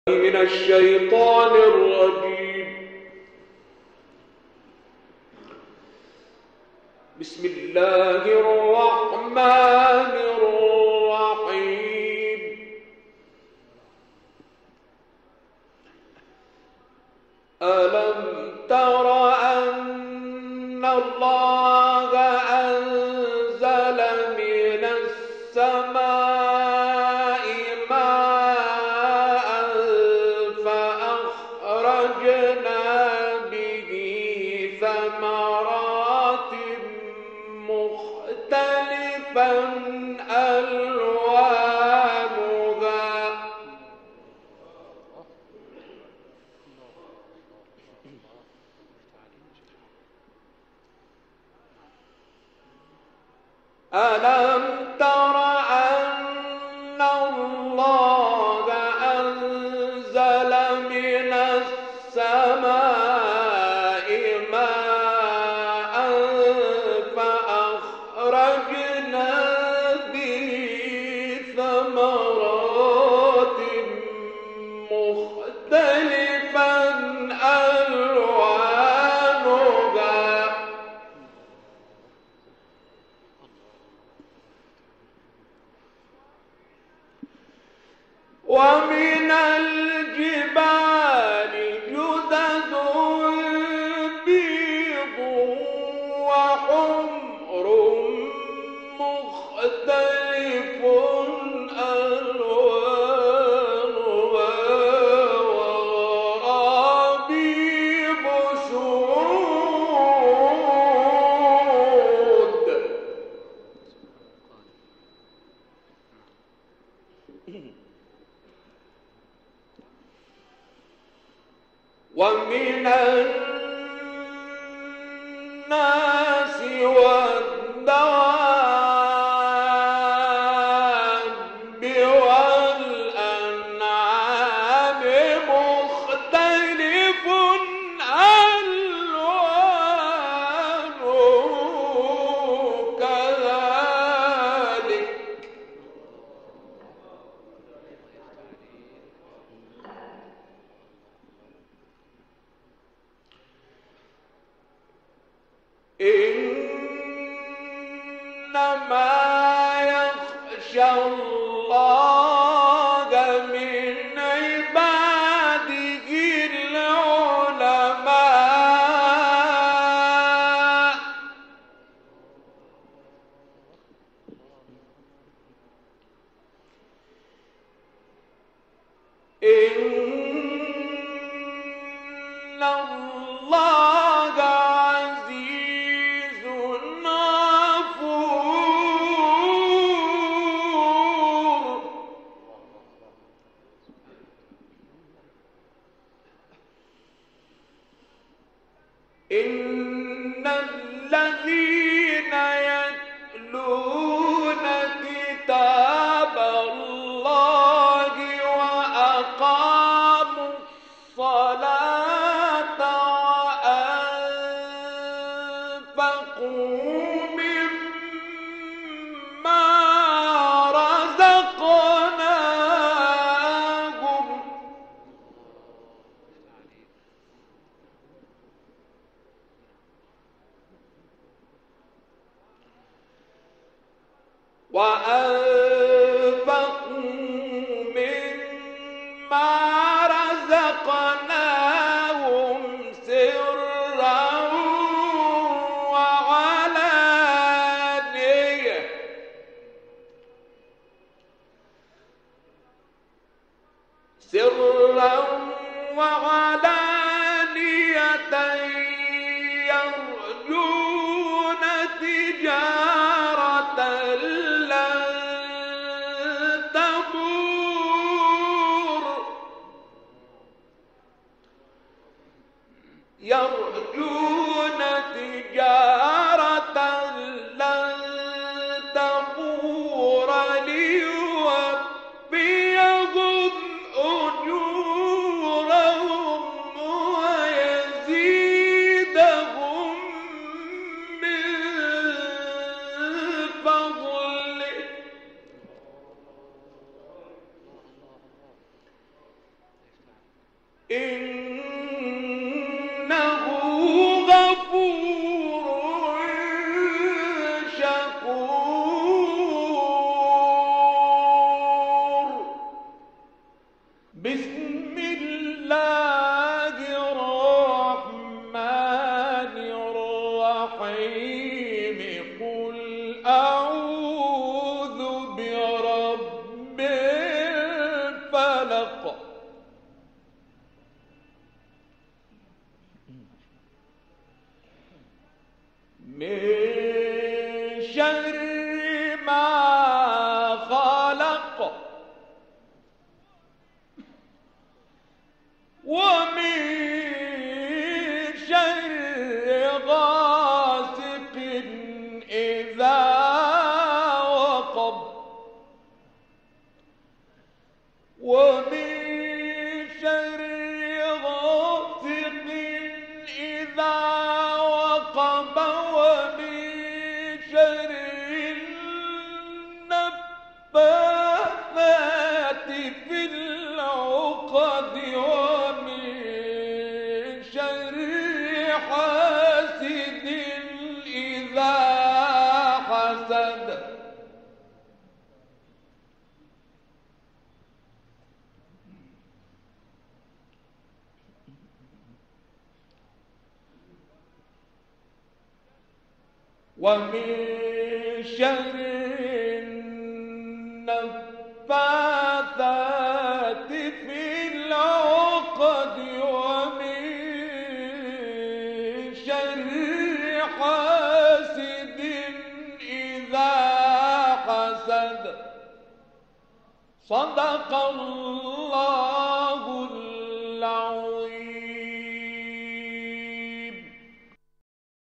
من الشيطان الرجيم. بسم الله الرحمن الرحيم. ألم تر أن الله أنزل من السماء ماء فأخرجنا به ثمرات مختلفا ألوانها ألم تر أن الله أنزل من السماء ماء فأخرجنا به ثمرات مختلفا ألوانها ومن الجبال جدد بيض وحمر مختلف ألوانها وغرابيب سود. ومن الناس والدواب والأنعام مختلف ألوانه كذلك إنما يخشى الله من عباده العلماء. إن الله عزيز غفور. إن الذين يتلون كتاب الله وأقاموا الصلاة وأنفقوا مما رزقناهم سرا وعلانية يرجون تجارة لن تبور. يرجون تجارة لن تبور ليوفيهم أجورهم ويزيدهم من فضله إنه غفور شكور. بسم الله الرحمن الرحيم. قل أعوذ برب الفلق من شر ما خلق ومن شر غاسق إذا وقب ومن شر غاسق إذا وقب ومن شر النفاثات في العقد ومن شر حاسد إذا حسد. ومن شر النفاثات في العقد ومن شر حاسد إذا حسد. صدق الله العظيم.